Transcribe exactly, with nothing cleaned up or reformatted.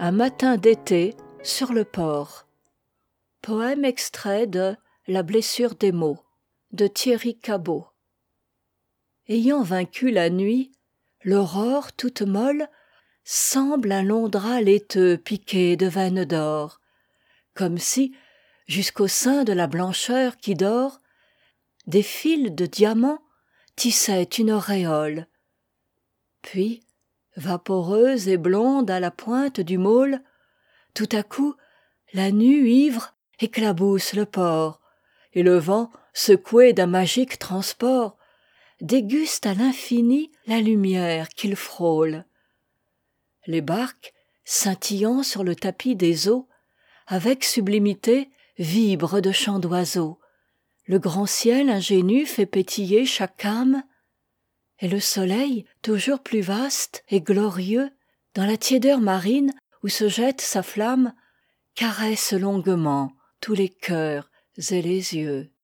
Un matin d'été sur le port. Poème extrait de La blessure des mots de Thierry Cabaud. Ayant vaincu la nuit, l'aurore toute molle semble un long drap laiteux piqué de veines d'or, comme si, jusqu'au sein de la blancheur qui dort, des fils de diamants tissaient une auréole. Puis, vaporeuse et blonde à la pointe du môle, tout à coup, la nue ivre éclabousse le port, et le vent, secoué d'un magique transport, déguste à l'infini la lumière qu'il frôle. Les barques, scintillant sur le tapis des eaux, avec sublimité vibrent de chants d'oiseaux. Le grand ciel ingénu fait pétiller chaque âme, et le soleil, toujours plus vaste et glorieux, dans la tiédeur marine où se jette sa flamme, caresse longuement tous les cœurs et les yeux.